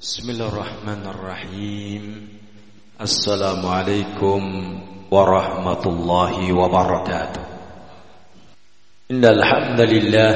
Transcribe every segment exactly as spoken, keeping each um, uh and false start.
Bismillahirrahmanirrahim. Assalamualaikum warahmatullahi wabarakatuh. Innal hamdalillah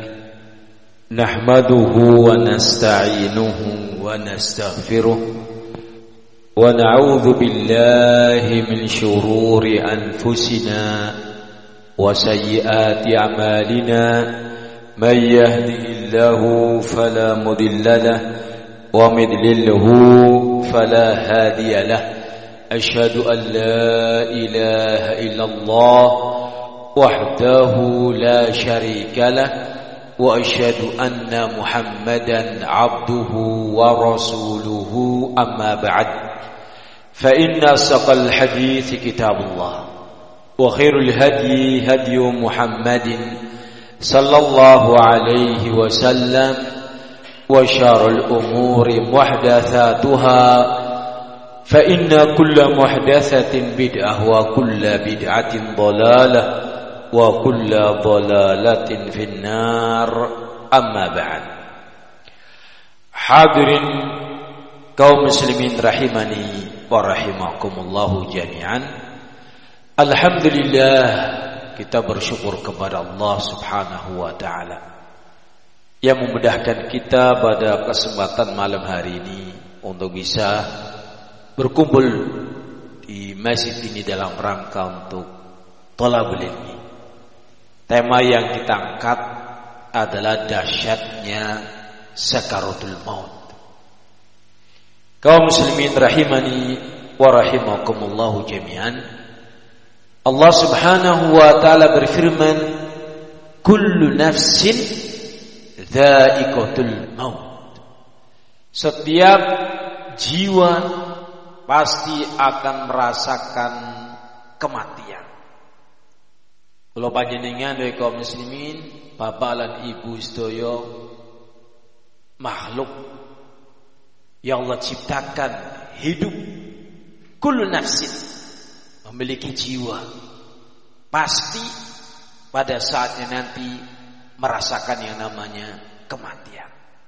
nahmaduhu wa nasta'inuhu wa nastaghfiruh wa na'udzu billahi min shururi anfusina wa sayyiati a'malina. Man yahdihillahu fala mudilla lahu ومن يضلله فلا هادي له. أشهد أن لا إله إلا الله وحده لا شريك له وأشهد أن محمدا عبده ورسوله. أما بعد فإن أصدق الحديث كتاب الله وخير الهدي هدي محمد صلى الله عليه وسلم وشر الأمور محدثاتها فإن كل محدثة بدعة وكل بدعة ضلالة وكل ضلالة في النار. أما بعد. Hadirin kaum muslimin rahimani wa rahimakumullahu jami'an. Alhamdulillah, kita bersyukur kepada Allah Subhanahu wa taala yang memudahkan kita pada kesempatan malam hari ini untuk bisa berkumpul di masjid ini dalam rangka untuk thalabul ilmi. Tema yang kita angkat adalah dahsyatnya sakaratul maut. Kaum muslimin rahimani wa rahimakumullahu jami'an. Allah Subhanahu wa taala berfirman, kullu nafsin dha'iqatul maut. Setiap jiwa pasti akan merasakan kematian. Kula panjenengan kaum muslimin, bapak lan ibu sedaya, makhluk yang Allah ciptakan hidup, kullu nafsin memiliki jiwa, pasti pada saatnya nanti merasakan yang namanya kematian.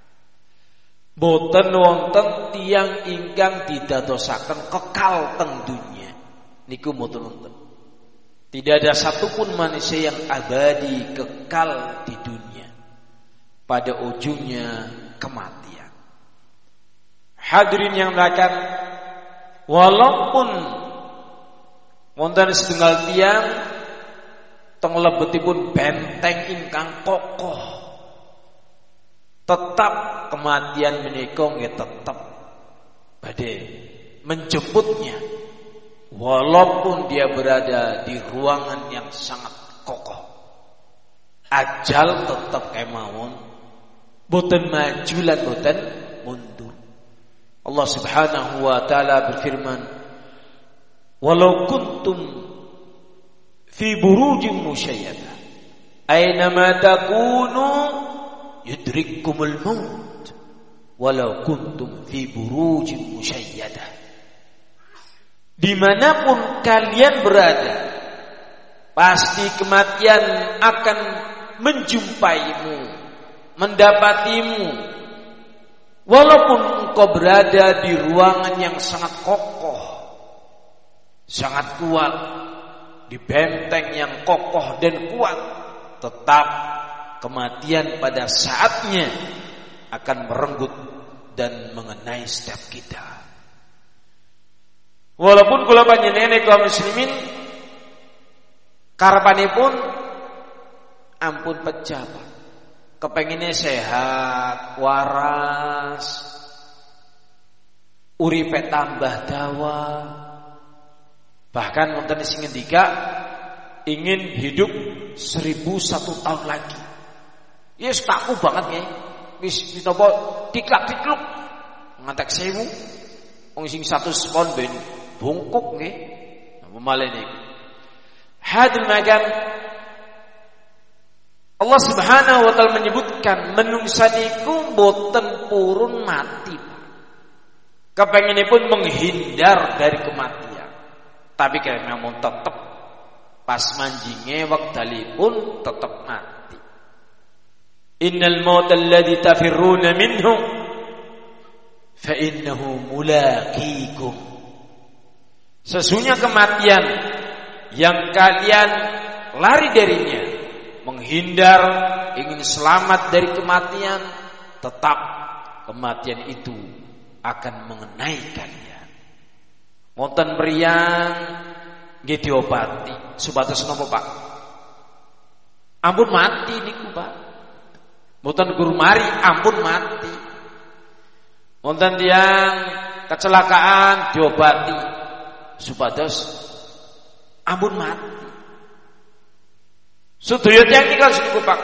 Boten wonten tiyang ingkang didadosaken kekal teng dunya. Niku mboten wonten. Tidak ada satupun manusia yang abadi kekal di dunia. Pada ujungnya kematian. Hadirin yang mulakan, walaupun wonten setunggal tiyang teng lebetipun benteng ingkang kokoh, tetap kematian menika nggih tetap badhe menjemputnya, walaupun dia berada di ruangan yang sangat kokoh. Ajal tetap kemawon, boten maju lan boten mundur. Allah Subhanahu wa taala berfirman, walau kuntum fi burujin musyayyadah aynama takunu yudrikkumul maut walau kuntum fi burujin musyayyadah. Dimanapun kalian berada, pasti kematian akan menjumpaimu, mendapatimu, walaupun engkau berada di ruangan yang sangat kokoh, sangat kuat, di benteng yang kokoh dan kuat, tetap kematian pada saatnya akan merenggut dan mengenai setiap kita. Walaupun kula panjenengan kaum muslimin karepanipun ampun pejabat, kepengine sehat, waras, uripe tambah dawa. Bahkan wonten sing ngendika ingin hidup seribu satu tahun lagi. Yes, takku banget nggih. Wis ditapa diklak-dikluk ngantek sewu. Wong sing satu pon ben bungkuk nggih. Napa malih niku. Hadul makan Allah Subhanahu wa taala menyebutkan menungsa niku boten purun mati. Kepengenipun menghindar dari kematian. Tapi kalau namun tetap pas manjinge wektalipun tetap mati. Innal maut alladzi tafirruna minhu fa innahu mulaqikum. Sesungguhnya kematian yang kalian lari darinya, menghindar, ingin selamat dari kematian, tetap kematian itu akan mengenai kalian. Wonten mriyang nggih diobati, supados napa Pak? Ampun mati niku Pak. Mboten guru mari ampun mati. Wonten tiyang kecelakaan diobati, supados ampun mati. Sedaya tiyang niku niku Pak.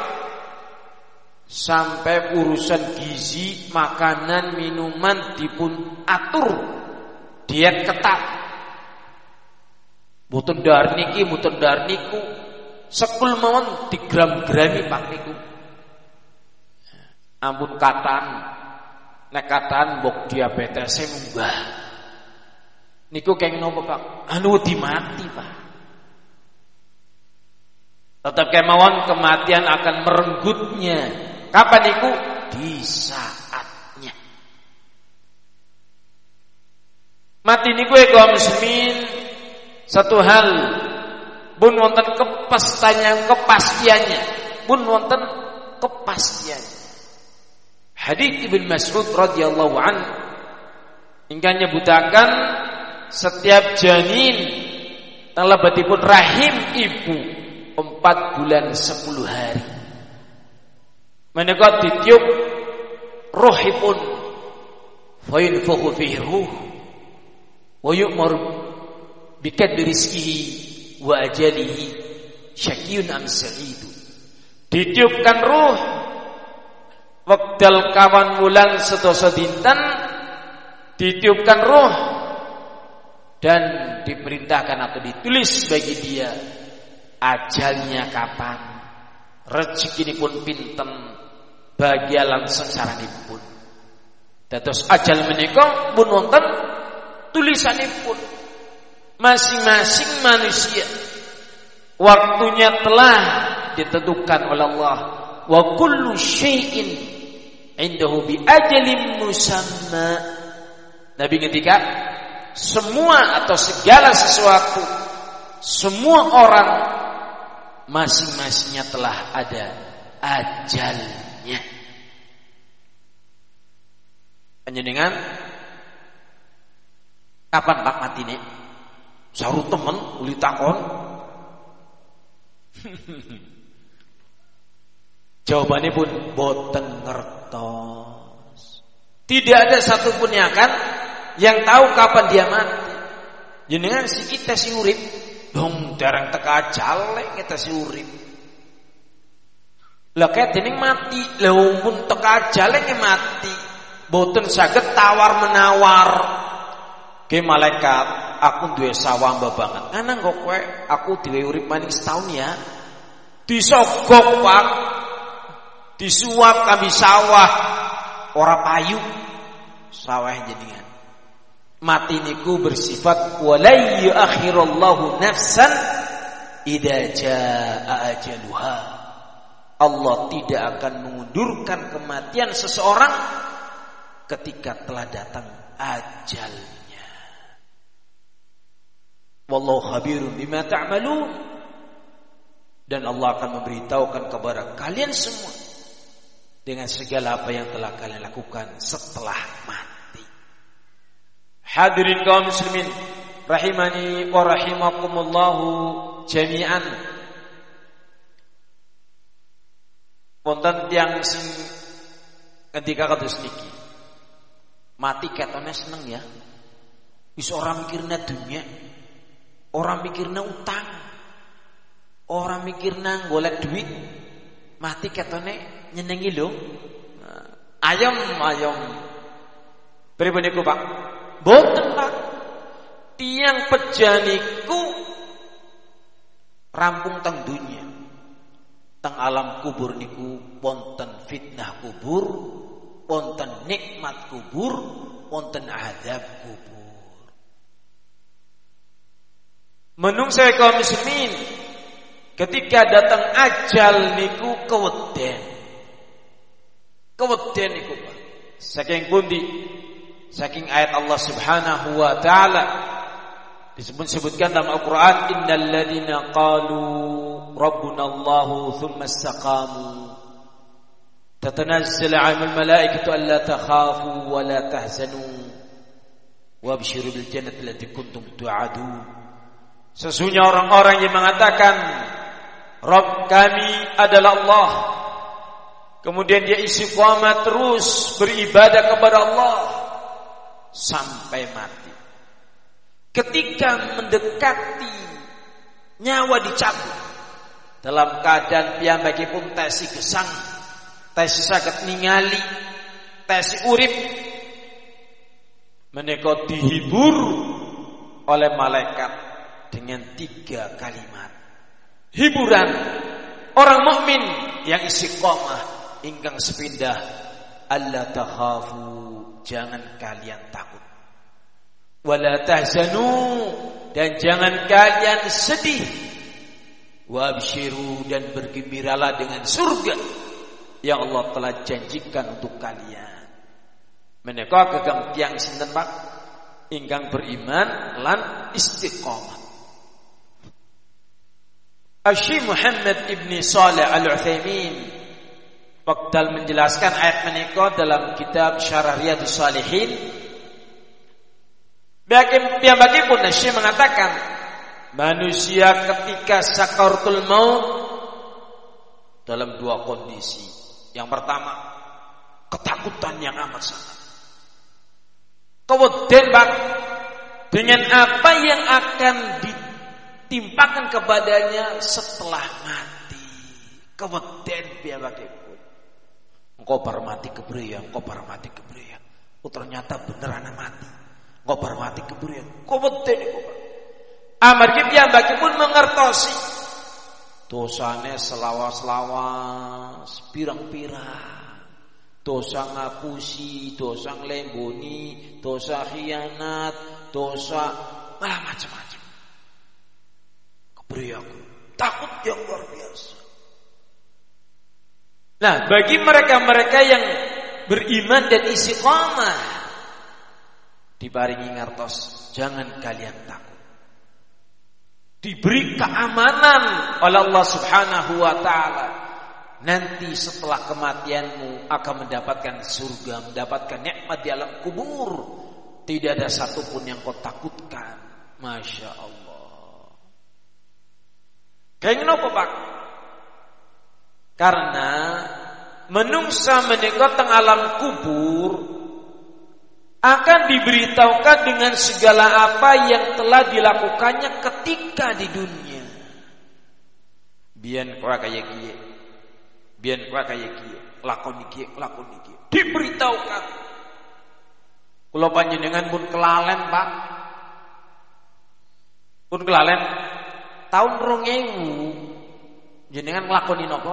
Sampai urusan gizi, makanan, minuman dipun atur diet ketat. Mboten dar niki, mboten dar niku, sekul mawon digram-grami Pak niku. Ampun katan, nek katan mbok diabetes munggah. Niku kenging napa Pak? Anu wedi mati Pak. Tetap kemawon kematian akan merenggutnya. Kapan niku? Di saatnya. Mati niku kaum muslimin satu hal, pun wonten kepastiannya, kepastiannya, pun wonten kepastiannya. Hadits Ibnu Mas'ud radhiyallahu anhu ingkang nyebutaken setiap janin talabatipun rahim ibu empat bulan sepuluh hari. Menika ditiup ruhipun fa yunfakhu fihi ruh wa yu'mar bikadri rizqihi wa ajalihi syaqiyyun am sa'id. Ditiupkan ruh wekdal kawan wulan sedasa dinten, ditiupkan ruh dan diperintahkan atau ditulis bagi dia ajalnya kapan, rezekinipun pinten, bahagia lan sengsaranipun. Dados ajal menika pun wonten tulisanipun. Masing-masing manusia waktunya telah ditentukan oleh Allah. Wa kullu syai'in indahu bi ajalin musamma. Nabi ketika semua atau segala sesuatu, semua orang masing-masingnya telah ada ajalnya. Panjenengan kapan Pak matine? Saru temen uli takon. Jawabannya pun boten ngertos. Tidak ada satupun yang akan yang tahu kapan dia mati. Jenengan si kita si urip, dong dereng teka ajal kita si urip. Lah kaya dening mati, lah pun teka ajal mati. Boten saged tawar menawar. Ke malaikat, aku duwe sawah banget. Ana kok kowe aku dhewe urip maning setahun ya. Disogok Pak. Disuap kami sawah ora payu sawah jenengan. Mati niku bersifat walai yuakhirullahu nafsan idza jaa ajaluha. Allah tidak akan mengundurkan kematian seseorang ketika telah datang ajalnya. Wallahu khabirun bima ta'malun. Dan Allah akan memberitahukan kepada kalian semua dengan segala apa yang telah kalian lakukan setelah mati. Hadirin kaum muslimin rahimani wa rahimakumullahu jami'an. Wonten tiyang sing ketika kados niki mati ketone seneng ya. Wis ora mikirna dunya, ora mikirna utang, ora mikirna golek duit. Mati ketone nyenengi lho. Ayam ayam. Pripun niku Pak? Boten Pak. Tiang pejaniku rampung teng dunya. Teng alam kubur niku wonten fitnah kubur, wonten nikmat kubur, wonten azab kubur. Menungsa kaum muslimin ketika datang ajal niku keweden. Keweden niku Pak. Saking pundi? saking ayat Allah Subhanahu wa taala disebut-sebutkan dalam Al-Qur'an, innal ladzina qalu rabbunallahu tsumma istaqamu tatanazzalu 'alaihimul malaikatu alla takhafu wa la tahzanu wabshiru bil jannati allati kuntum tu'adun. Sesungguhnya orang-orang yang mengatakan Rabb kami adalah Allah, kemudian dia istiqamah terus beribadah kepada Allah sampai mati. Ketika mendekati nyawa dicabut, dalam keadaan piyambakipun tesi gesang, tesi saged ningali, tesi urip, menika dihibur oleh malaikat dengan tiga kalimat hiburan orang mukmin yang istiqomah ingkang sepindah, alla takhafu, jangan kalian takut, wala tahzanu, dan jangan kalian sedih, wabshiru, dan bergembiralah dengan surga yang Allah telah janjikan untuk kalian. Menika gegem tiyang sinten Pak ingkang beriman lan istiqomah. Asy-Syaikh Muhammad Ibni Shalih Al-Utsaimin wakdal menjelaskan ayat menika dalam kitab Syarah Riyadhus Shalihin. Piyambakipun Asy-Syaikh mengatakan, manusia ketika sakaratul maut dalam dua kondisi. Yang pertama, ketakutan yang amat sangat. Keweden Pak dengan apa yang akan ditimpakan kepadanya setelah mati. Keweden piyambakipun. Engkau bar mati kebriya, engkau bar mati kebriya. Oh ternyata beneran mati. Engkau bar mati kebriya. Keweden iku Pak. Amargi piyambakipun mengertosi dosane selawas-lawas, pirang-pirang. Dosa ngapusi, dosa nglemboni, dosa khianat, dosa malah macam-macam. Kepriye aku? Takut yang luar biasa. Nah, bagi mereka-mereka yang beriman dan istiqamah diparingi ngertos, jangan kalian takut. Diberi keamanan oleh Allah Subhanahu wa taala. Nanti setelah kematianmu akan mendapatkan surga, mendapatkan nikmat di alam kubur. Tidak ada satupun yang kau takutkan. Masya Allah. Kayak kenapa Pak? Karena menungsa menika teng alam kubur akan diberitahukan dengan segala apa yang telah dilakukannya ketika di dunia. Biyen ora kaya kiye. Biyen ora kaya kiye, lakon iki, lakon iki. Diberitahukan. Kula panjenengan pun kelalen, Pak. Pun kelalen. Tahun rong ewu jenengan nglakoni napa?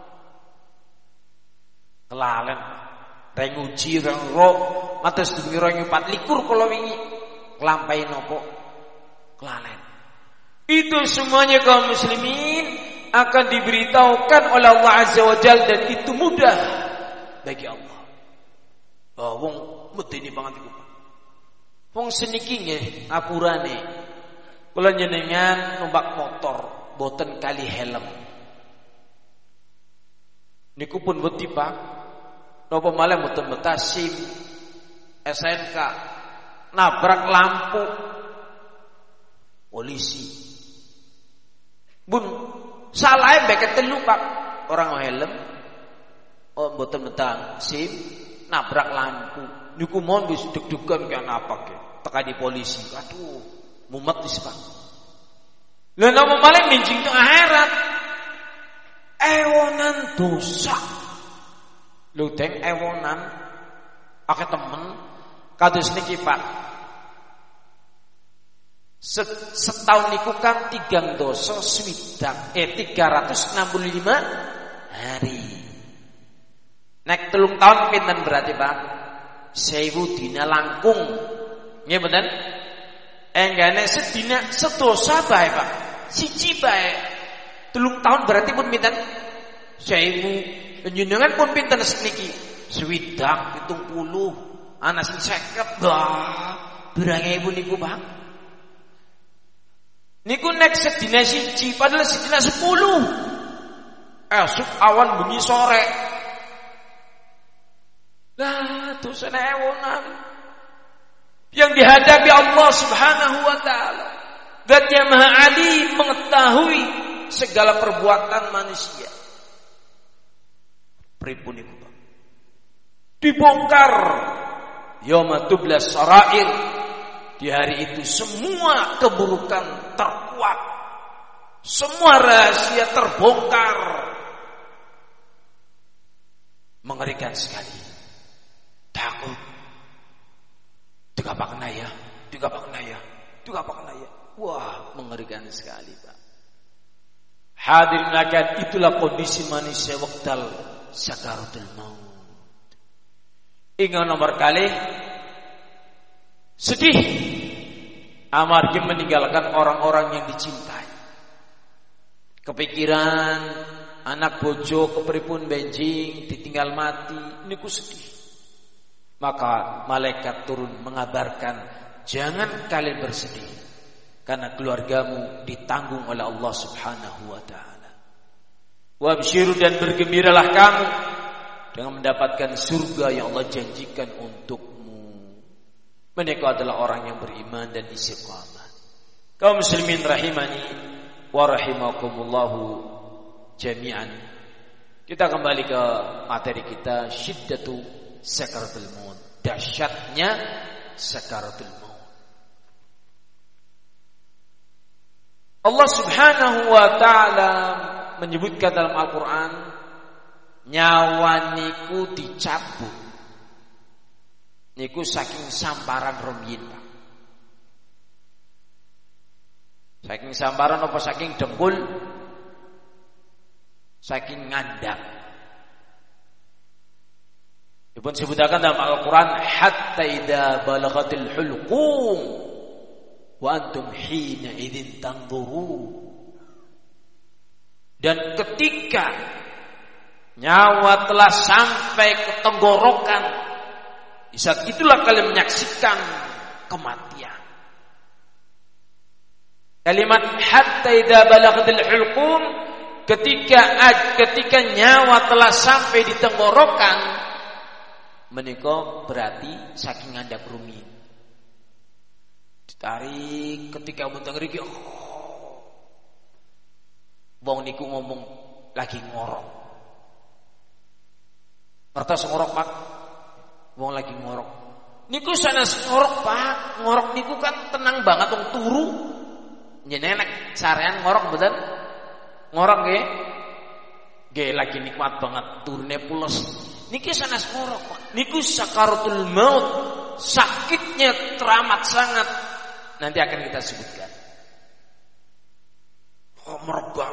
Kelalen. Reng uji reng ro, mates dungi rong pat likur kula wingi. Nglampahi napa? Kelalen. Itu semuanya kaum muslimin akan diberitahukan oleh Allah Azza wa Jalla, dan itu mudah bagi Allah. Oh, wong medeni banget iku. Wong seniki nggih ngapurane. Kula jenengan numpak motor boten kali helm. Niku pun wedi Pak. Napa malah boten betah SIM, S N K, nabrak lampu polisi. Bun salah mbek telu Pak, orang helm, oh mboten metang SIM, nabrak lampu. Niku mon wis deg-degan kan apa ke? Tekani polisi. Aduh, mumet wis Pak. Lah napa malih minjing teng akhirat. Ewonan dosa. Lho deng ewonan akeh temen kados niki Pak. Setahun niku kan tigang dosa swidak eh tiga ratus enam puluh lima hari. Nek telung tahun pinten berarti Pak? Sewu dina langkung. Nggih mboten? Enggane sedina sedosa bae Pak. Siji bae. Telung tahun berarti pun pinten? Sewu. Panjenengan pun pinten niki? Swidak pitung puluh. ana sing seket. Wah, birange ibu niku, Bang. Niku nek sedina siji padahal sedina sepuluh. Esuk awan bengi sore. Lah, dosane ewonan. Yang dihadapi Allah Subhanahu wa taala. Zat yang Maha Ali mengetahui segala perbuatan manusia. Pripun iku, Bang? Dibongkar yauma tublas sarair. Di hari itu semua keburukan terkuak. Semua rahasia terbongkar. Mengerikan sekali. Takut. Digapak naya, digapak naya, digapak naya. Wah, mengerikan sekali, Pak. Hadirin akan itulah kondisi manusia waktal sakaratul maut. Ingat nomor kali sedih amarga meninggalkan orang-orang yang dicintai. Kepikiran anak bojo kepripun benjing ditinggal mati, niku sedih. Maka malaikat turun mengabarkan, jangan kalian bersedih, karena keluargamu ditanggung oleh Allah Subhanahu wa taala. Wabshiru, dan bergembiralah kamu dengan mendapatkan surga yang Allah janjikan untukmu. Mereka adalah orang yang beriman dan istiqamah. Kaum muslimin rahimani wa rahimakumullahu jami'an. Kita kembali ke materi kita, syiddatu sakaratul maut, dahsyatnya sakaratul maut. Allah Subhanahu wa taala menyebutkan dalam Al-Qur'an, nyawa niku dicabut. Niku saking samparan rumiyin, Pak. Saking samparan apa saking dengkul? Saking ngandang. Dipun sebutakan dalam Al-Quran, hatta idza balaghatil hulqum wa antum hina idzin tanzurun. Dan ketika nyawa telah sampai ke tenggorokan, di saat itulah kalian menyaksikan kematian. Kalimat hatta idza balaghatil hulqum, ketika ketika nyawa telah sampai di tenggorokan, menika berarti saking ngandhap rumiyin. Ditarik ketika muntah ngriki, oh, wong niku ngomong lagi ngorok. Ngertos ngorok, Pak? Wong lagi ngorok. Niku sanes ngorok, Pak. Ngorok niku kan tenang banget wong turu. Nyenek sarean ngorok mboten? Ngorok nggih. Nggih lagi nikmat banget, turune pules. Niki sanes ngorok, Pak. Niku sakaratul maut, sakitnya teramat sangat. Nanti akan kita sebutkan. Oh, merebak.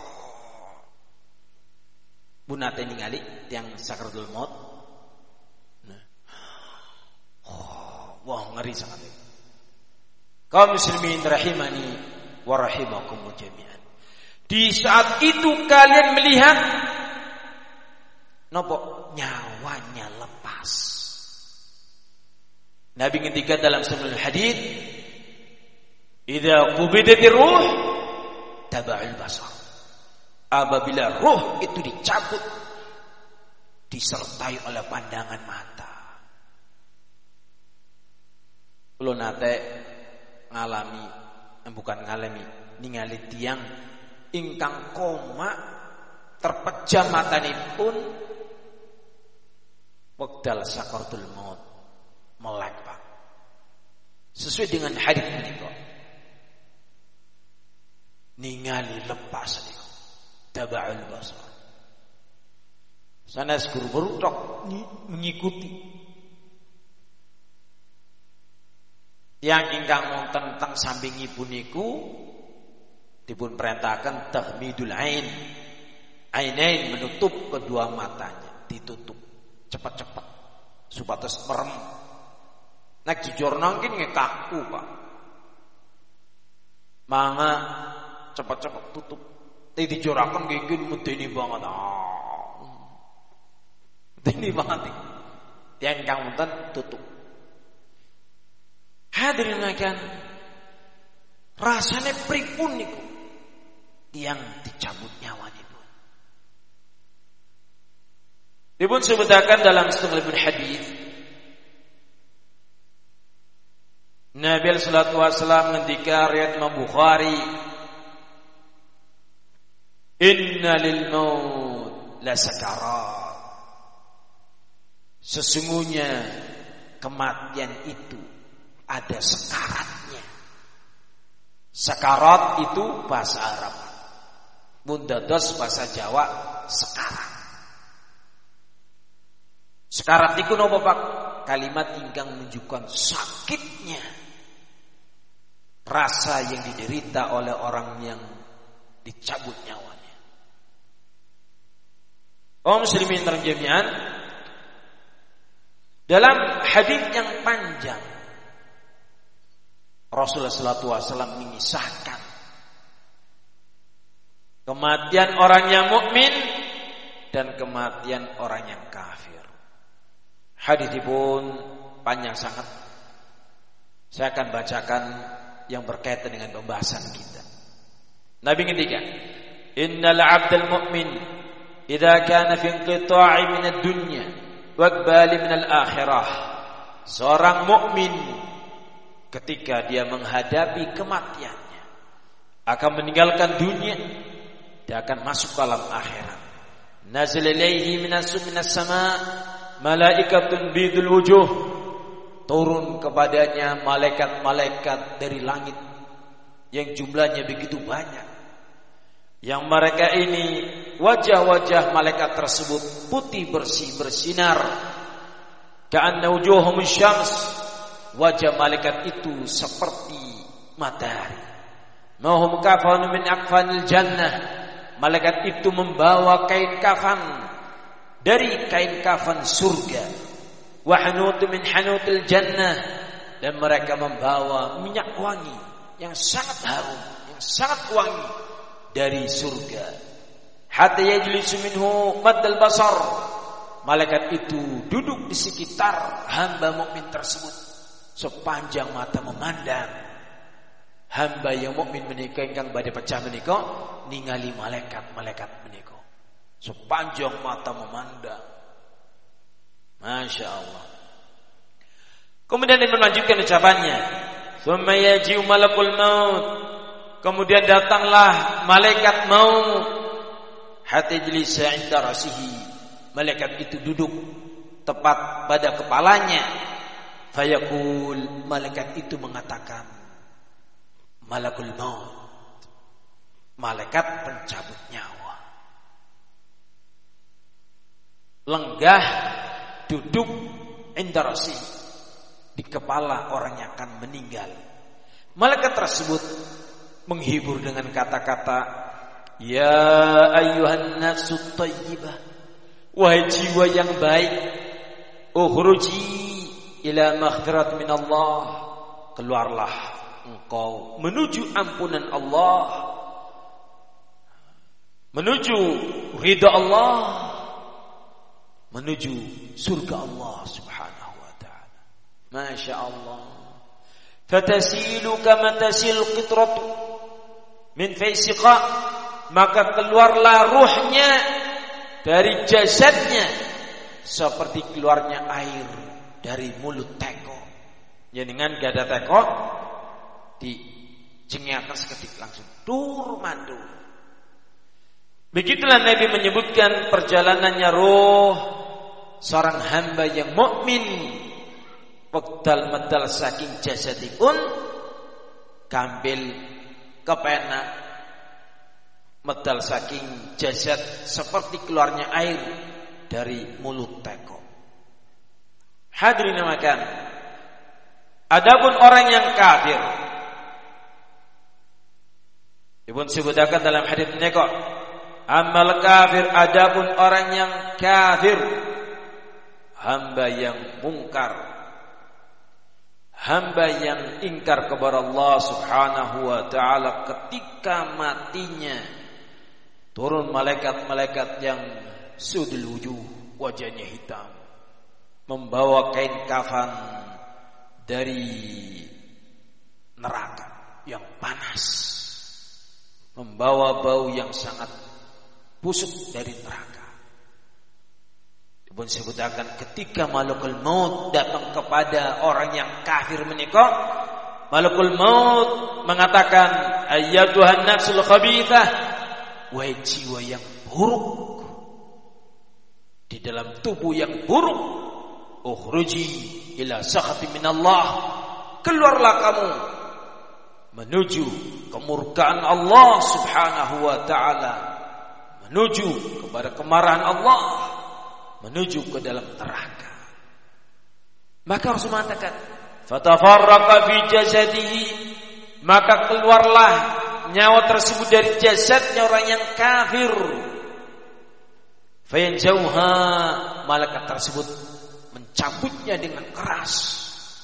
Bunate ningali yang sakaratul maut. Nah. Oh, wah ngeri sangat. Kaum muslimin rahimani wa rahimakumullah jami'an. Di saat itu kalian melihat nopo nyawanya lepas. Nabi ngendikan dalam sebuah hadis, "Idza qubidatir ruh taba'al basar." Apabila ruh itu dicabut, disertai oleh pandangan mata. Kulo nate ngalami, bukan ngalami, ningali tiang ingkang koma terpejam matanipun wekdal sakaratul maut, melek, Pak. Sesuai dengan hadis menika. Ningali lepas niku. Taba'ul basar. Sanes guru-guru tok mengikuti. Yang ingkang wonten teng sampingipun niku dipun perintahkan tahmidul ain. Ainain, menutup kedua matanya, ditutup cepat-cepat supados merem. Nek jujur nangkin ngekaku, Pak. Mangga cepat-cepat tutup. Nek dijuraken nggih medeni banget. Ah. Medeni banget. Yang kang wonten tutup. Hadirin makan rasane pripun niku yang dicabut nyawane pun. Dipun sebutaken dalam setunggalipun hadis Nabi sallallahu alaihi wasallam ngendika riwayat Imam Bukhari, "Inna lil maut la sakarat." Sesungguhnya kematian itu ada sekaratnya. Sakarat itu bahasa Arab. Mundados bahasa Jawa sekarat. Sekarat iku napa Pak? Kalimat ingkang menunjukkan sakitnya rasa yang diderita oleh orang yang dicabut nyawanya. Kaum muslimin terjemian dalam hadis yang panjang Rasulullah sallallahu alaihi wasallam mengisahkan kematian orang yang mukmin dan kematian orang yang kafir. Hadis pun panjang sangat. Saya akan bacakan yang berkaitan dengan pembahasan kita. Nabi ngendika, "Innal 'abdal mu'min idza kana fi inqita'i min ad-dunya wa iqbali min al-akhirah." Seorang mukmin ketika dia menghadapi kematiannya akan meninggalkan dunia, dia akan masuk ke alam akhirat. Nazil ilaihi minas sama' malaikatun bidul wujuh, turun kepadanya malaikat-malaikat dari langit yang jumlahnya begitu banyak. Yang mereka ini wajah-wajah malaikat tersebut putih bersih bersinar. Ka'anna wujuhum syams, wajah malaikat itu seperti matahari. Mahum kafan min akfanil jannah, malaikat itu membawa kain kafan dari kain kafan surga. Wa hanut min hanutil jannah, dan mereka membawa minyak wangi yang sangat harum, yang sangat wangi dari surga. Hatta yajlisu minhu maddal basar, malaikat itu duduk di sekitar hamba mukmin tersebut sepanjang mata memandang. Hamba yang mukmin menika ingkang badhe pecah menika ningali malaikat-malaikat menika sepanjang mata memandang. Masya Allah. Kemudian dia melanjutkan ucapannya, "Tsumma yaji'u malakul maut." Kemudian datanglah malaikat maut. Hatta jlisa 'inda rasihi. Malaikat itu duduk tepat pada kepalanya. Fayaqul, malaikat itu mengatakan, malakul maut, malaikat pencabut nyawa, lenggah duduk indarasi di kepala orang yang akan meninggal. Malaikat tersebut menghibur dengan kata-kata, "Ya ayyuhan nafsut thayyibah," wahai jiwa yang baik, "ukhruji ila maghfirat min Allah," keluarlah engkau menuju ampunan Allah, menuju ridha Allah, menuju surga Allah subhanahu wa ta'ala. Masya Allah. Fatasilu kama tasil qitratu min faisiqa, maka keluarlah ruhnya dari jasadnya seperti keluarnya air dari mulut teko. Ya, dengan gada teko dicengiakan seketik langsung dur mandu. Begitulah Nabi menyebutkan perjalanannya roh seorang hamba yang mukmin. Waqtal madal saking jasadipun, kambil kepenak medal saking jasad seperti keluarnya air dari mulut teko. Hadirin makan. Adapun orang yang kafir, Ibn sebutkan dalam hadits menika, amal kafir, adapun orang yang kafir, hamba yang mungkar, hamba yang ingkar kepada Allah subhanahu wa ta'ala, ketika matinya turun malaikat-malaikat yang sudul wujuh, wajahnya hitam, membawa kain kafan dari neraka yang panas, membawa bau yang sangat busuk dari neraka. Pun sebutakan ketika malakul maut datang kepada orang yang kafir menikah, malakul maut mengatakan, ayyatuhan nafsul khabithah, wahai jiwa yang buruk di dalam tubuh yang buruk, ukhruji ila sakhati minallah, keluarlah kamu menuju kemurkaan Allah subhanahu wa ta'ala, menuju kepada kemarahan Allah, menuju ke dalam neraka. Maka Rasul mengatakan, fatafarraqa fi jasadihi, maka keluarlah nyawa tersebut dari jasadnya orang yang kafir. Fayanjauha, malaikat tersebut mencabutnya dengan keras.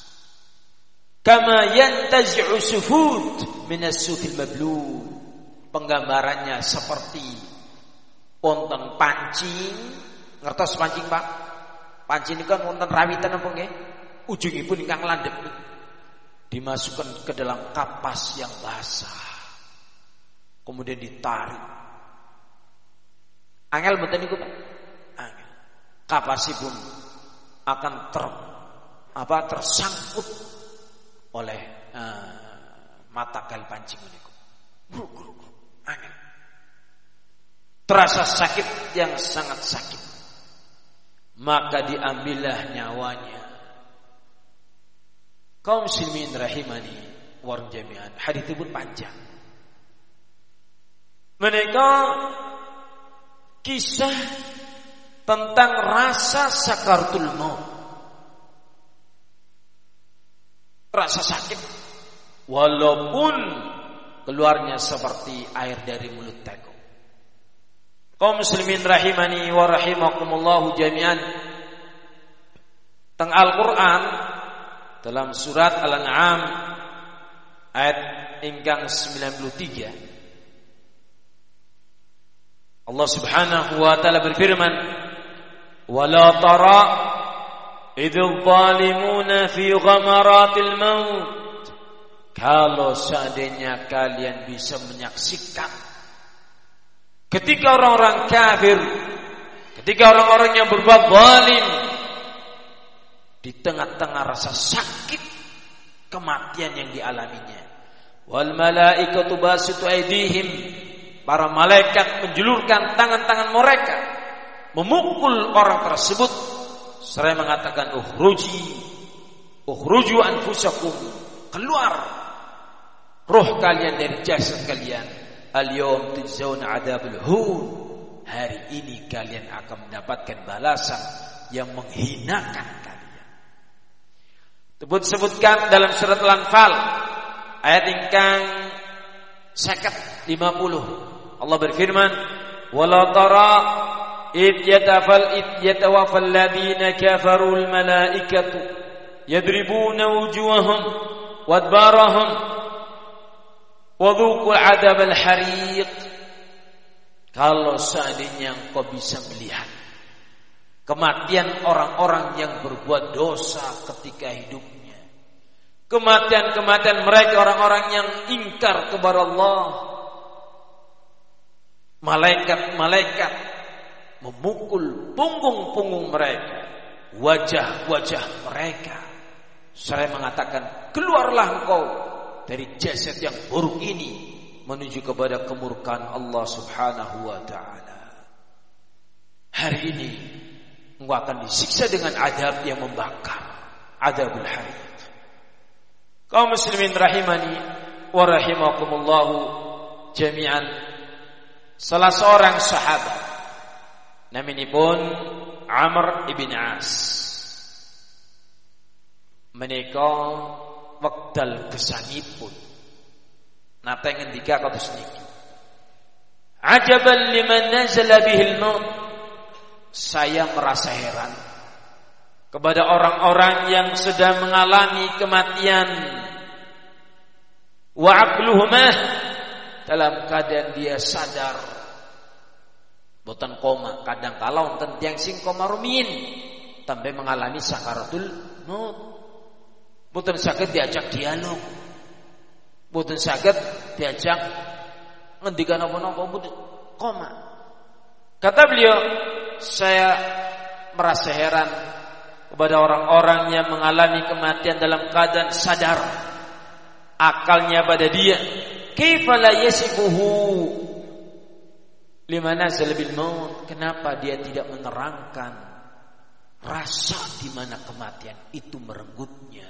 Kama yantazi'u sufud min as-sufil mablul. Penggambarannya seperti wonten pancing. Ngertos pancing, Pak? Pancing ini kan wonten rawitan apa nggih? Ujungipun ingkang landhep. Dimasukkan ke dalam kapas yang basah. Kemudian ditarik. Angel mboten niku, Pak? Angel. Kapasipun akan ter apa tersangkut oleh uh, mata kal pancing niku. Angel. Terasa sakit yang sangat sakit. Maka diambillah nyawanya. Kaum muslimin rahimani wa jami'an. Hadits pun panjang. Mereka kisah tentang rasa sakaratul maut. Rasa sakit walaupun keluarnya seperti air dari mulut tegok. Kaum muslimin rahimani wa rahimakumullahu jami'an. Teng Al-Qur'an dalam surat Al-An'am ayat ingkang sembilan puluh tiga, Allah Subhanahu wa taala berfirman, "Wala tara idzal zalimuna fi ghamaratil maut." Kalau seandainya kalian bisa menyaksikan ketika orang-orang kafir, ketika orang-orang yang berbuat zalim di tengah-tengah rasa sakit kematian yang dialaminya, wal malaikatu basitu aydihim, para malaikat menjulurkan tangan-tangan mereka memukul orang tersebut seraya mengatakan, ukhruji ukhruju anfusakum, keluar roh kalian dari jasad kalian. Al-yawm tujzauna adzabul hun, hari ini kalian akan mendapatkan balasan yang menghinakan kalian. Disebutkan dalam surat Al-Anfal ayat ingkang lima puluh, Allah berfirman, wala tara id yatafal id yatawaffal ladina kafarul malaikatu yadribuna wujuhahum wadbarahum wadzuqul adzabal hariq. Kalau seandainya engkau bisa melihat kematian orang-orang yang berbuat dosa ketika hidupnya, kematian-kematian mereka orang-orang yang ingkar kepada Allah, malaikat-malaikat memukul punggung-punggung mereka, wajah-wajah mereka, seraya mengatakan, keluarlah engkau dari jasad yang buruk ini menuju kepada kemurkaan Allah Subhanahu wa ta'ala. Hari ini engkau akan disiksa dengan azab yang membakar, adzabul hariq. Kaum muslimin rahimani wa rahimakumullahu jami'an. Salah seorang sahabat naminipun Amr ibn As menika wekdal gesangipun nate ngendika kados niki, ajaban liman nazala bihil maut, saya merasa heran kepada orang-orang yang sedang mengalami kematian, wa aqluhumah, dalam keadaan dia sadar, boten koma, kadang kala wonten tiyang sing koma rumiyin sampai mengalami sakaratul maut, boten saged diajak dialog, Mboten saged diajak ngendikan apa-apa mboten koma. Kata beliau, saya merasa heran kepada orang-orang yang mengalami kematian dalam keadaan sadar akalnya pada dia. Kaifa la yasifuhu limana zalabil maut? Kenapa dia tidak menerangkan rasa di mana kematian itu merenggutnya?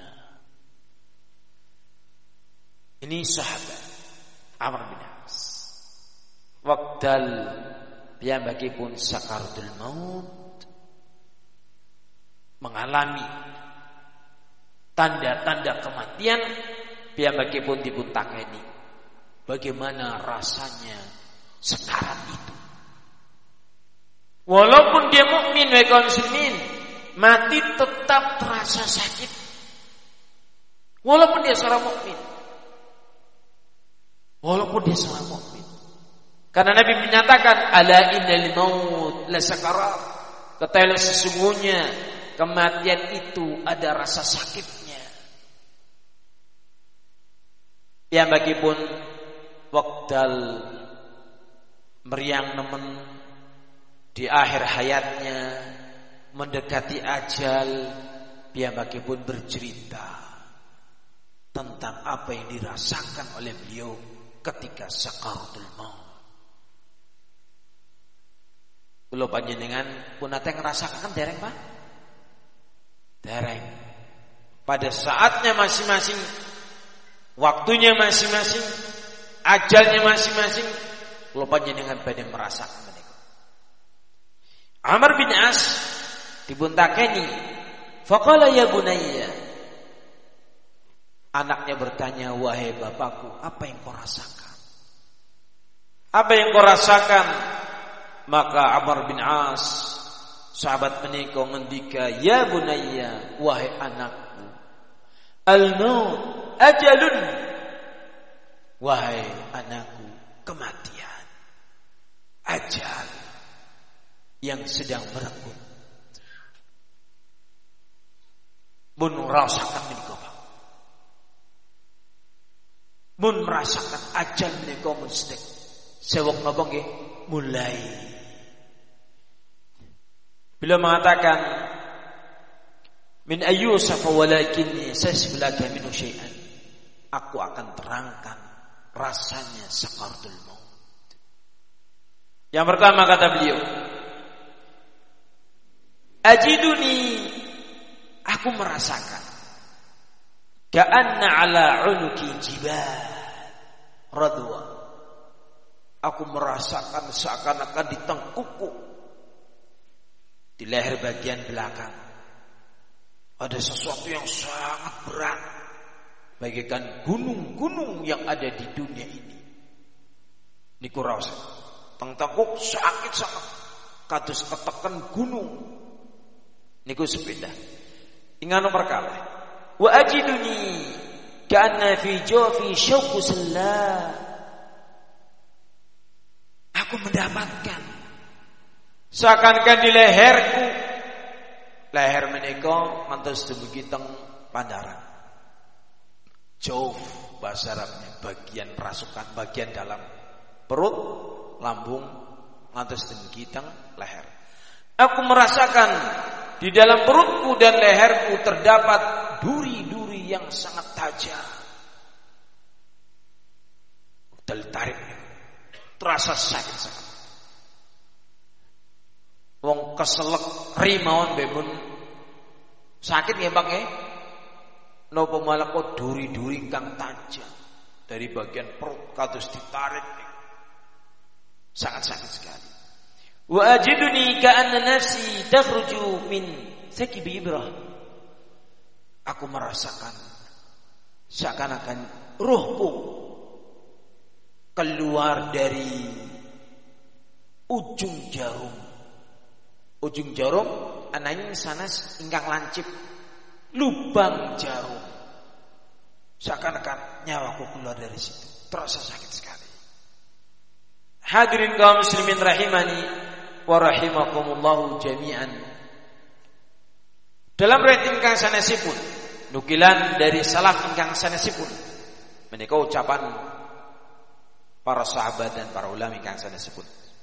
Ini sahabat Amr bin As. Waqtal piyambakipun sakaratul maut, mengalami tanda-tanda kematian, piyambakipun dipun takeni bagaimana rasanya sekarat itu. Walaupun dia mukmin wa kaum muslimin, mati tetap terasa sakit. Walaupun dia seorang mukmin. Walaupun dia seorang mukmin. Karena Nabi menyatakan ala innal maut la sakarat. Ketahuilah sesungguhnya kematian itu ada rasa sakitnya. Yang bagipun waqtal meriang nemen di akhir hayatnya mendekati ajal, piyambakipun bercerita tentang apa yang dirasakan oleh beliau ketika sakaratul maut. Kula panjenengan pun ate ngerasakan dereng Pak? Dereng. Pada saatnya masing-masing, waktunya masing-masing, ajalnya masing-masing, kula panjenengan badhe merasakan menika. Amr bin As dipun takeni, faqala ya bunayya. Anaknya bertanya, wahai bapakku, apa yang kau rasakan? Apa yang kau rasakan? Maka Amr bin As, sahabat menika ngendika, ya bunayya, wahai anakku, al-maut ajalun. Wahai anakku, kematian, ajal yang sedang merenggut. Mun rasakan menika, Pak. Mun merasakan ajal menika mun sedek. Sewok napa nggih? Mulai. Beliau mengatakan, min ayyusaf walakinni sasbilaka minhu syai'an. Aku akan terangkan rasanya sakaratul maut. Yang pertama kata beliau, ajiduni, aku merasakan ka'anna ala unuki jibal radwa. Aku merasakan seakan-akan di tengkukku, di leher bagian belakang, ada sesuatu yang sangat berat, bagaikan gunung-gunung yang ada di dunia ini. Niku rasa tengkuk sakit sangat, kados ketekan gunung. Niku sepeda. Ingano perkara. Wa ajiduni ka'anna fi jawfi syauqu sallah. Aku mendapatkan seakan-akan di leherku, leher menika ngantos dumugi teng pandaran. Jauf bahasa Arabnya, bagian rasukan, bagian dalam perut, lambung ngantos dumugi teng leher. Aku merasakan di dalam perutku dan leherku terdapat duri-duri yang sangat tajam. Tarik, terasa sakit sangat. Wong keselek rimawon bebun sakit nggih Pak nggih. Napa malah kok duri-duri kang tajam dari bagian perut kados ditarik. Sangat sakit sekali. Wa ajiduni ka'anna nafsi takhruju min sakibi ibrah. Aku merasakan seakan-akan ruhku keluar dari ujung jarum. Ujung jarum ananging sanes ingkang lancip, lubang jarum. Seakan-akan nyawaku keluar dari situ. Terasa sakit sekali. Hadirin kaum muslimin rahimani wa rahimakumullahu jami'an. Dalam riwayat ingkang sanesipun, nukilan dari salaf ingkang sanesipun, Menika ucapan para sahabat dan para ulama yang saya sebut.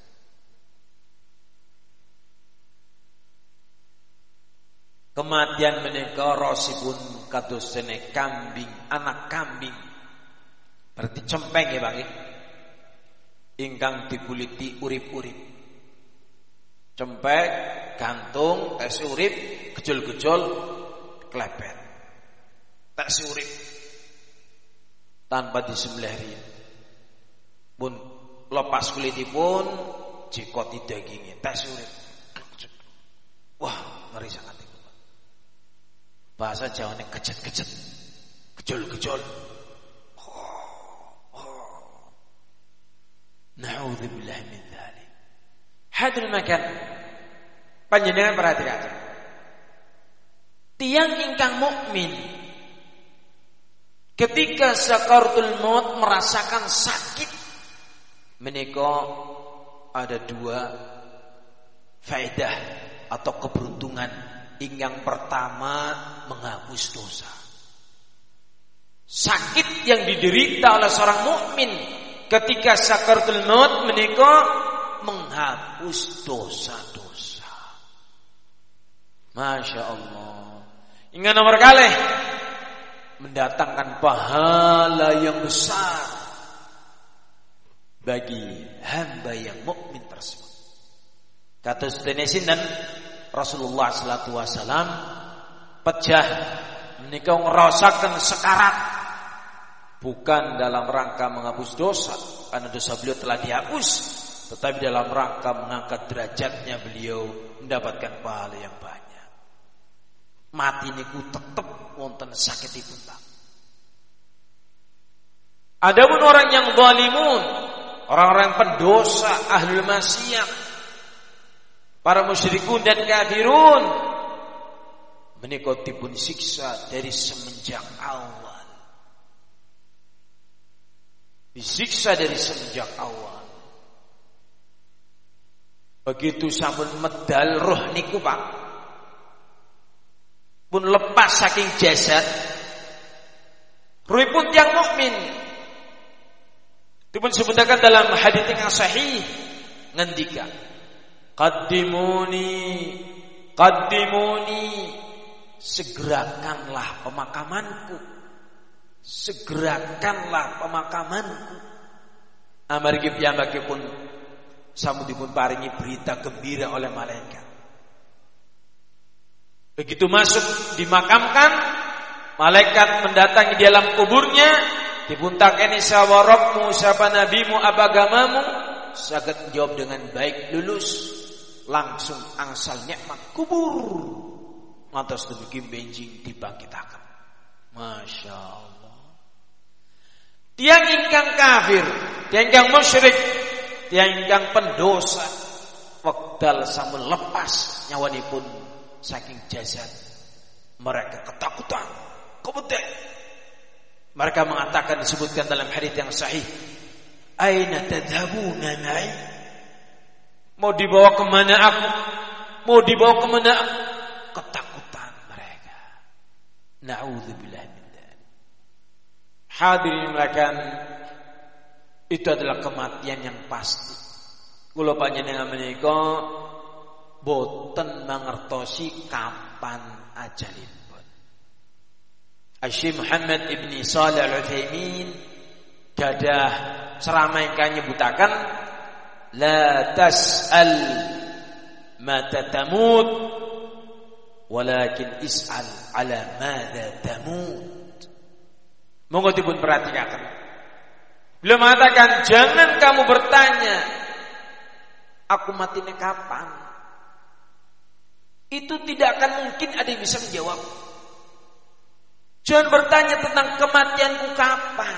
Kematian menika rasipun kados dene kambing, anak kambing. Berarti cempeng ya Bang. Ingkang dikuliti urip-urip. Cempeng, gantung, tes urip, gejol-gejol, klepet. Tes urip tanpa disembelih riyen. Pun lepas kulitipun jikoti daginge, tes urip. Wah, ngeri sangat itu. Bahasa Jawane kejet-kejet. Gejol-gejol. Na'udzubillah min dzalik. Hadul makan. Panjenengan perhatikan. Tiang ingkang mukmin ketika sakaratul maut merasakan sakit, menika ada dua faedah atau keberuntungan. Yang pertama, menghapus dosa. Sakit yang diderita oleh seorang mukmin ketika sakaratul maut menika menghapus dosa-dosa. Masya Allah. Ingat nomor kali mendatangkan pahala yang besar bagi hamba yang mukmin tersebut. Kata sedenesin dan Rasulullah sallallahu alaihi wasallam pejah menika ngerasakan sekarat bukan dalam rangka menghapus dosa karena dosa beliau telah dihapus, tetapi dalam rangka mengangkat derajatnya beliau mendapatkan pahala yang banyak. Mati niku tetep wonten sakitipun Pak. Adapun orang yang zalimun, orang-orang pendosa, ahlul maksiat, para musyrikun dan kafirun, menika dipun siksa dari semenjak awal. Disiksa dari semenjak awal. Begitu sampun medal roh niku Pak, pun lepas saking jasad, ruhipun tiang mukmin dipun sebutaken dalam hadits yang sahih ngendika, Qaddimuni, qaddimuni, segerakanlah pemakamanku, segerakanlah pemakamanku. Amargi piyambakipun samudipun paringi berita gembira oleh malaikat. Begitu masuk dimakamkan, malaikat mendatangi di dalam kuburnya, dibuntakeni sawarokmu, sapa nabimu, abagamamu, saged menjawab dengan baik, lulus. Langsung angsal nikmat kubur. Ngantos demikian benjing dibangkitaken. Masya Allah. Tiang ingkang kafir, tiang ingkang musyrik, tiang ingkang pendosa, wekdal sampun lepas nyawanipun saking jasad, mereka ketakutan, kebedek. Mereka mengatakan, disebutkan dalam hadits yang sahih, aina tadhabuna na'i? Mau dibawa kemana aku? Mau dibawa kemana aku? Ketakutan mereka. Na'udzubillah min dzalik. Hadirin melakan, itu adalah kematian yang pasti. Kula panjenengan menika boten mangertosi kapan ajalipun. Syekh Muhammad ibni Shalih Al-Utsaimin gadah ceramah ingkang nyebutaken, la tas'al mata tamut, walakin is'al ala madza tamut. Monggo dipun perhatikan. Beliau mengatakan, jangan kamu bertanya aku matinya kapan. Itu tidak akan mungkin ada yang bisa menjawab. Jangan bertanya tentang kematianku kapan.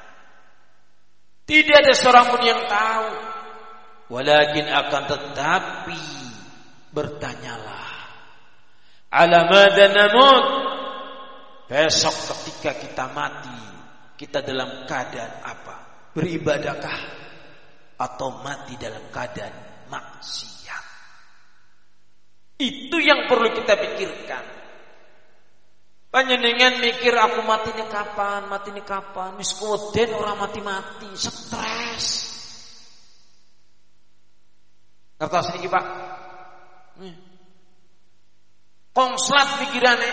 Tidak ada seorang pun yang tahu. Walakin akan tetapi bertanyalah, ala madza namut, besok ketika kita mati, kita dalam keadaan apa? Beribadahkah atau mati dalam keadaan maksiat? Itu yang perlu kita pikirkan. Panjenengan mikir aku matine kapan, matine kapan, wis keweden ora mati-mati, stres. Ngertos niki, Pak? Hmm. Kongslat pikirane.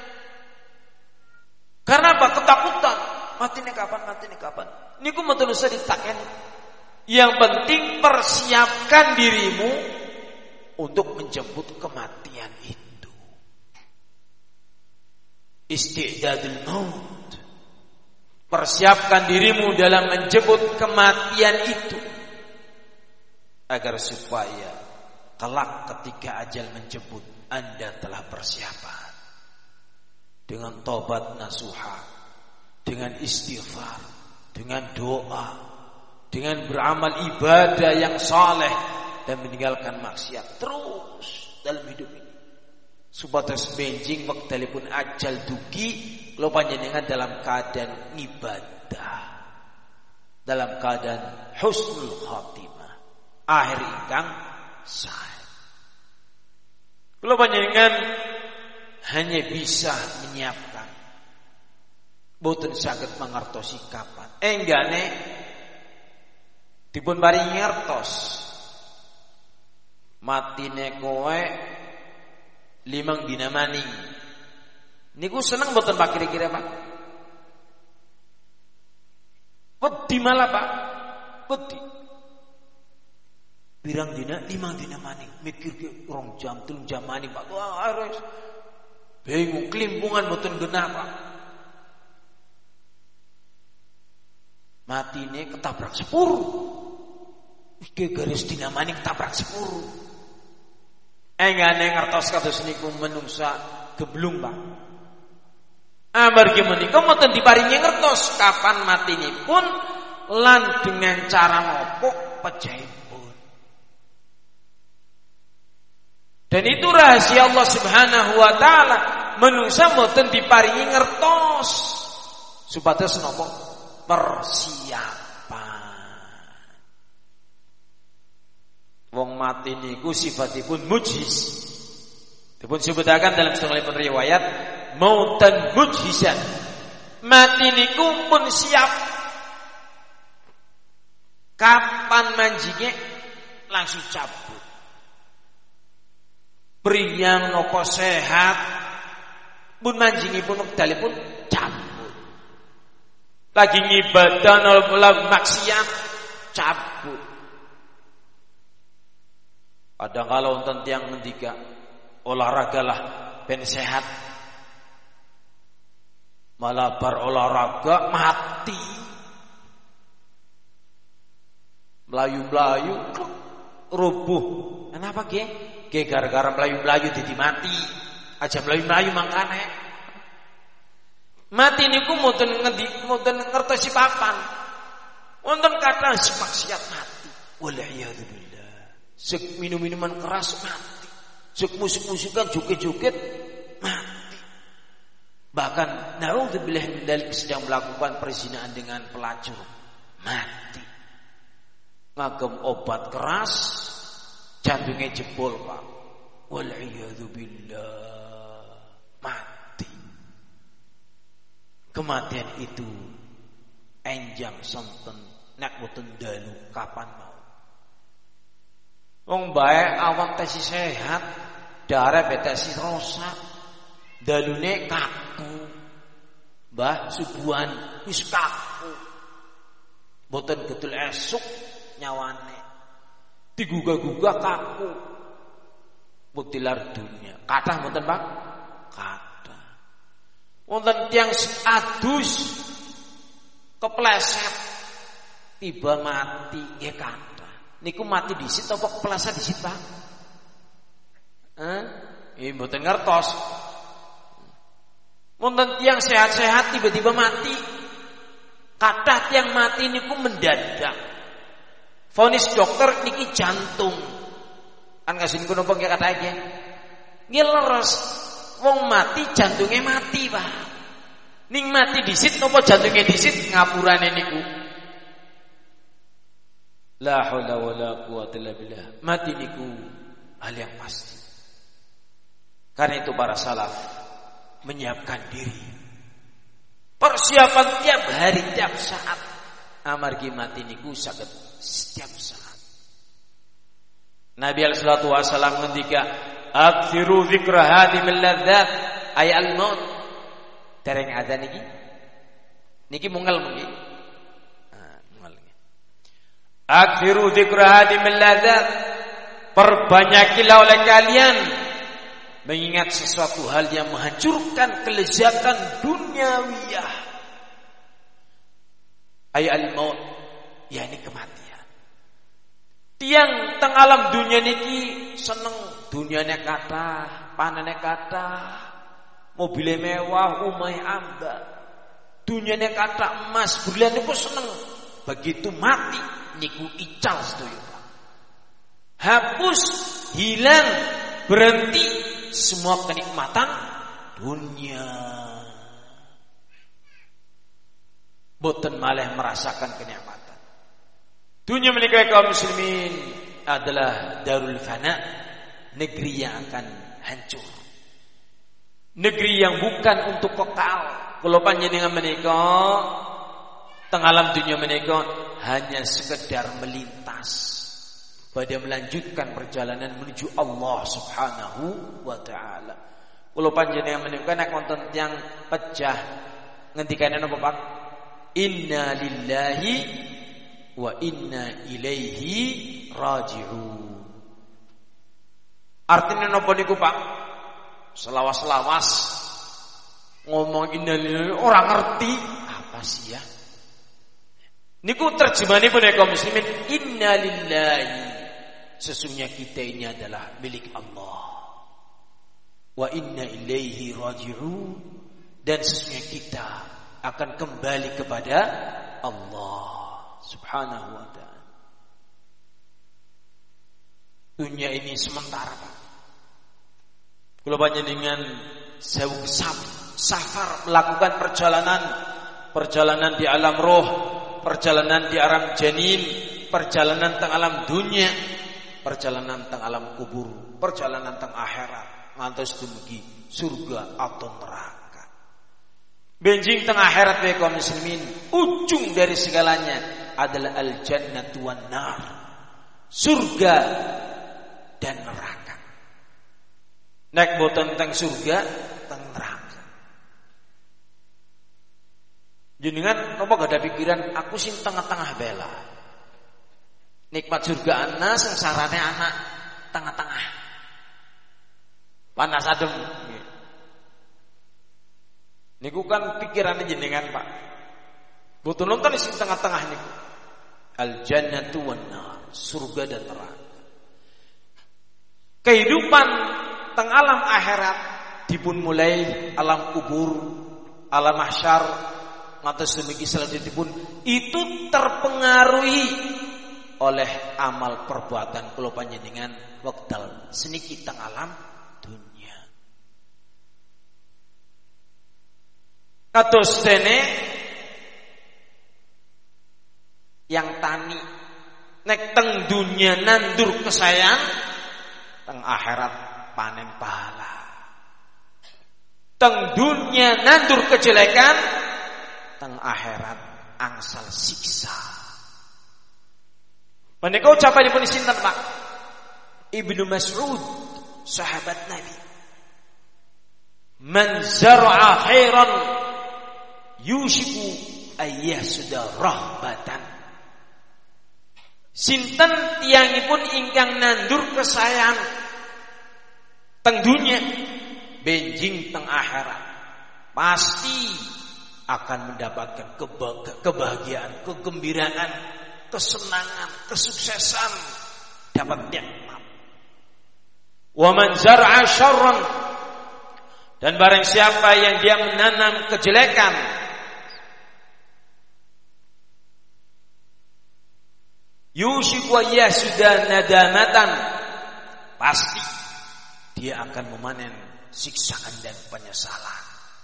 Karena apa? Ketakutan. Matine kapan, matine kapan. Niku mboten usah ditakeni. Yang penting persiapkan dirimu untuk menjemput kematian itu. Isti'dadul maut. Persiapkan dirimu dalam menjemput kematian itu agar supaya kelak ketika ajal menjemput Anda telah persiapan dengan tobat nasuha, dengan istighfar, dengan doa, dengan beramal ibadah yang saleh dan meninggalkan maksiat terus dalam hidup ini. Supados benjing wektalipun ajal dugi kula panjenengan dalam keadaan ibadah, dalam keadaan husnul khatimah, akhir ingkang sae. Kula panjenengan hanya bisa menyiapkan, boten saged mangertosi kapan. Enggane dipun paringi ngertos matine kowe limang dina maning. Niku seneng mboten Pak kira-kira Pak? Wedi malah Pak. Wedi. Pirang dina? Limang dina maning. Mikir ke rong jam, telung jam maning Pak. Wah, ares. Bingung kelimpungan mboten genah Pak. Matine ketabrak sepur. Iki garis dina maning ketabrak sepur. Enggane ngertos kados niku menungsa geblung Pak. Amargi menika mboten diparingi ngertos kapan matinipun lan dengan cara nopo pejahipun. Dan itu rahasia Allah Subhanahu wa taala, menungsa mboten diparingi ngertos supados napa persiapan. Wong mati niku sifatipun mujhiz. Dipun sebutaken dalam setunggalipun riwayat mautan mujhizan. Mati niku pun siap. Kapan manjinge langsung cabut. Priyang napa sehat pun manjingipun wekdalipun cabut. Lagi ngibadah nolak maksiat cabut. Kadang kalau wonten tiyang ngendika olahragalah ben sehat, malah bar olahraga mati, melayu-melayu rubuh. Kenapa ge? Ge gara-gara melayu-melayu jadi mati. Aja melayu-melayu mangkane. Mati niku mboten ngendi mboten ngertosi papan. Wonten kathah si maksiat mati. Waliyadzubillah. Sek minum-minuman keras mati. Sek musik-musikan joget-joget mati. Bahkan naudzubillah min dzalik sedang melakukan perzinaan dengan pelacur mati. Ngagem obat keras jantungnya jebol Pak. Waliyadzubillah mati. Kematian itu enjang sonten nek boten dalu kapan mau. Wong bae awak tesi sehat, darah betesi rosak, dalune kaku. Mbah subuhan wis kaku. Boten betul esuk nyawane. Digugah-gugah kaku. Mutilar dunia. Kathah mboten Pak? Kathah. Wonten tiyang adus kepleset tiba mati nggih kathah. Niku mati disit apa kepleset disit Pak? Eh, iki mboten ngertos. Wonten tiyang sehat-sehat tiba-tiba mati. Kathah tiyang mati niku mendadak. Vonis dokter niki jantung. Kan kasih niku napa nggih kathah iki? Nggih leres. Wong mati jantungnya mati, Pak. Ning mati disit napa jantungnya disit ngapurane niku. La haula wala quwata illa billah. Mati niku hal yang pasti. Karena itu para salaf menyiapkan diri. Persiapan tiap hari, tiap saat. Amargi mati niku saged setiap saat. Nabi alaihi salatu wasallam ngendika, "Aktsiru dzikra hadimil ladzat ay al-maut." Dereng adzan niki. Niki mungel mungkin. Ah, mungel. Aktsiru dzikra hadimil ladzat. Perbanyakilah oleh kalian mengingat sesuatu hal yang menghancurkan kelezatan duniawiyah. Ay al-maut, yakni kematian. Tiang teng alam dunia niki seneng dunyane kathah, panane kathah, mobile mewah, umahe ambak. Dunyane kathah emas, berlian niku seneng. Begitu mati niku ical sedaya. Hapus, hilang, berhenti semua kenikmatan dunia. Boten malih merasakan kenikmatan. Dunia menikah kaum muslimin adalah darul fana, negeri yang akan hancur. Negeri yang bukan untuk kekal. Kalau panjenengan menikah teng alam dunia menikah hanya sekedar melintas pada melanjutkan perjalanan menuju Allah Subhanahu wa taala. Kalau panjenengan menikah nek wonten tiyang pecah ngendikane napa Pak? Inna lillahi wa inna ilaihi raji'un. Artinya napa niku Pak? Selawas-selawas ngomong inna lillahi orang ngerti apa sih ya? Niku terjemahanipun ya kaum muslimin, inna lillahi, sesungguhnya kita ini adalah milik Allah. Wa inna ilaihi raji'un, dan sesungguhnya kita akan kembali kepada Allah Subhanahu wa ta'ala. Dunia ini sementara Pak. Kalau panjenengan sewu safar melakukan perjalanan, perjalanan di alam roh, perjalanan di alam janin, perjalanan teng alam dunia, perjalanan teng alam kubur, perjalanan teng akhirat, ngantos dumugi surga atau neraka. Benjing teng akhirat ya kaum muslimin, ujung dari segalanya adalah al-jannatu wan nar, surga dan neraka. Nek boten teng surga, teng neraka. Jenengan napa gak ada pikiran aku sing tengah-tengah bela. Nikmat surga ana, sengsarane anak tengah-tengah. Panas adem. Niku kan pikirannya jenengan Pak. Boten nonton sing tengah-tengah niku. Al jannatu wan nar, surga dan neraka. Kehidupan teng alam akhirat dipun mulai alam kubur, alam mahsyar, ngantos dumugi selanjutipun itu terpengaruhi oleh amal perbuatan kula panjenengan wekdal seniki teng alam dunia. Kados dene yang tani nek teng dunia nandur kesayangan, teng akhirat panen pahala. Teng dunia nandur kejelekan, teng akhirat angsal siksa. Menika ucapanipun sinten Pak? Ibnu Mas'ud, sahabat Nabi. Man zar'a khairan yushiku ayyahsuda rahbatan. Sinten tiyangipun ingkang nandur kesayangan teng dunia, benjing teng akhirat pasti akan mendapatkan kebahagiaan, kegembiraan, kesenangan, kesuksesan, dapat nikmat. Wa man zar'a syarran, dan barang siapa yang dia menanam kejelekan, yushiku yasuda nadamatan, pasti dia akan memanen siksaan dan penyesalan.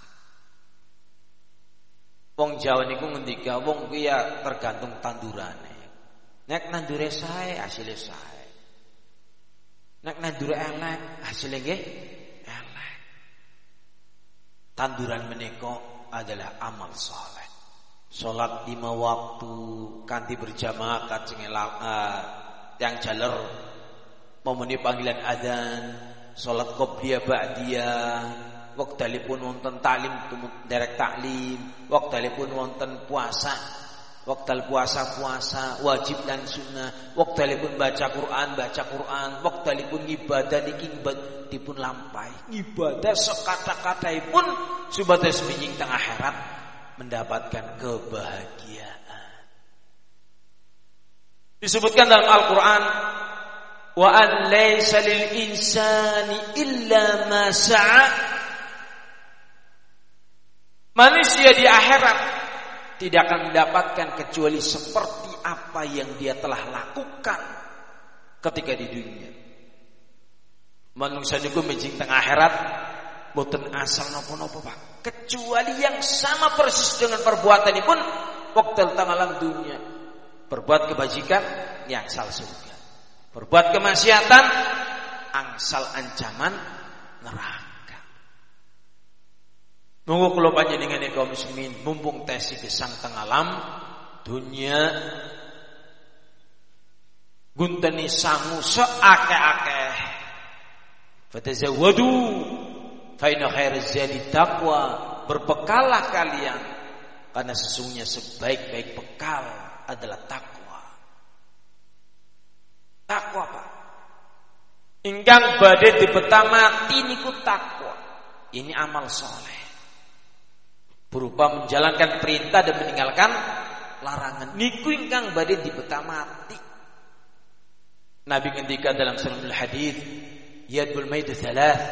Wong Jawa niku ngendika wong kuwi ya tergantung tandurane. Nek nandure sae asile sae. Nek nandure elek asile nggih elek. tanduran menika adalah amal saleh. Salat lima waktu kanthi berjamaah kajeng uh, yang jaler memenuhi panggilan adzan, salat qobliyah ba'diyah, wektalipun wonten taklim derek taklim, wektalipun wonten puasa, wektal puasa-puasa wajib dan sunnah, wektalipun baca Quran, baca Quran, wektalipun ibadah niki dipun lampahi. Ibadah sekata-kataipun supados minjing teng akhirat mendapatkan kebahagiaan. Disebutkan dalam Al-Qur'an, wa an laisa lil insani illa ma sa'a. Manusia di akhirat tidak akan mendapatkan kecuali seperti apa yang dia telah lakukan ketika di dunia. Manusia niku menjing teng akhirat boten asal napa-napa, Pak, kecuali yang sama persis dengan perbuatanipun wektu teng alam dunia. Berbuat kebajikan nyangsal surga, berbuat kemaksiatan angsal ancaman neraka. Monggo kula panjenengan kaum muslimin mumpung tesi gesang teng alam dunia gunteni sangu seakeh-akeh. Fatazawwadu fa inna khairaz zadi taqwa. Berbekalah kalian karena sesungguhnya sebaik-baik bekal adalah takwa. Takwa, Pak. Ingkang badhe dibeta mati niku takwa. Ini amal soleh, berupa menjalankan perintah dan meninggalkan larangan. Niku ingkang badhe dibeta mati. Nabi ngendika dalam sahih hadis, yadul mayit thalath.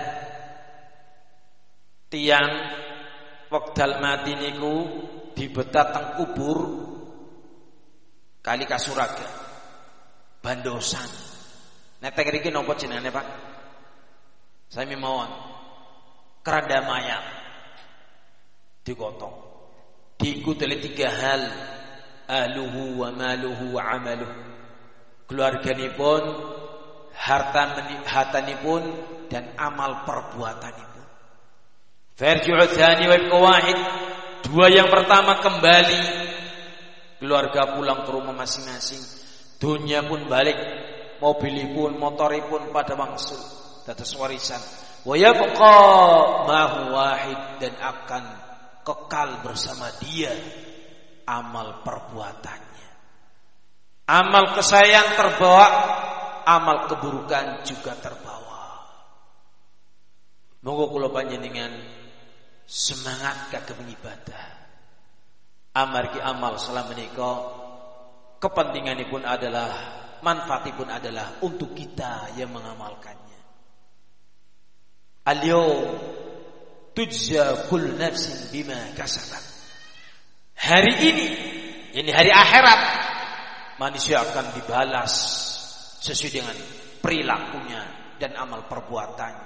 Tiang wekdal mati niku dibeta teng kubur kali kasuraga bandosan. Netek mriki napa jenenge, Pak? Sami mawon. Keranda mayat digotong. Diikuti oleh tiga hal, ahluhu wa maluhu wa amaluhu. Keluarganipun, harta hartanipun dan amal perbuatanipun. Farji'u tsani wa qawahid. Dua yang pertama kembali, keluarga pulang ke rumah masing-masing, dunia pun balik, mobilipun, motoripun pada wangsul dados warisan. Wa yabqa ma huwa wahid, dan akan kekal bersama dia amal perbuatannya. Amal kesayang terbawa, amal keburukan juga terbawa. Monggo kula panjenengan semangat kagem ibadah. Amargi amal salam menika kepentinganipun adalah, manfaatipun adalah untuk kita yang mengamalkannya. Al-yawm tujza kull nafsin bima kasabat. Hari ini, ini hari akhirat, manusia akan dibalas sesuai dengan perilakunya dan amal perbuatannya.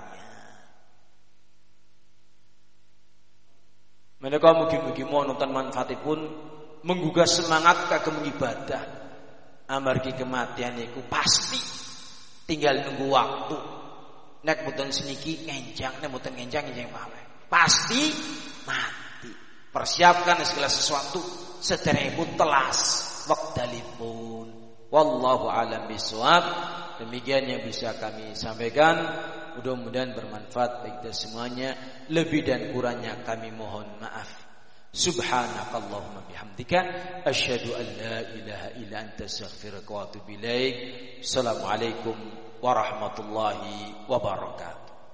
Menika mugi-mugi wonten manfaatipun menggugah semangat kagem ibadah. Amargi kematian niku pasti tinggal nunggu waktu. Nek mboten seniki ngenjang, nek mboten ngenjang ngenjang malih. Pasti mati. Persiapkan segala sesuatu sederekipun telas wektalipun. Wallahu a'lam bishawab. Demikian yang bisa kami sampaikan. Mudah-mudahan bermanfaat bagi kita semuanya. Lebih dan kurangnya kami mohon maaf. Subhanakallahumma bihamdika asyhadu an la ilaha illa anta astaghfiruka wa atubu ilaik. Assalamualaikum warahmatullahi wabarakatuh.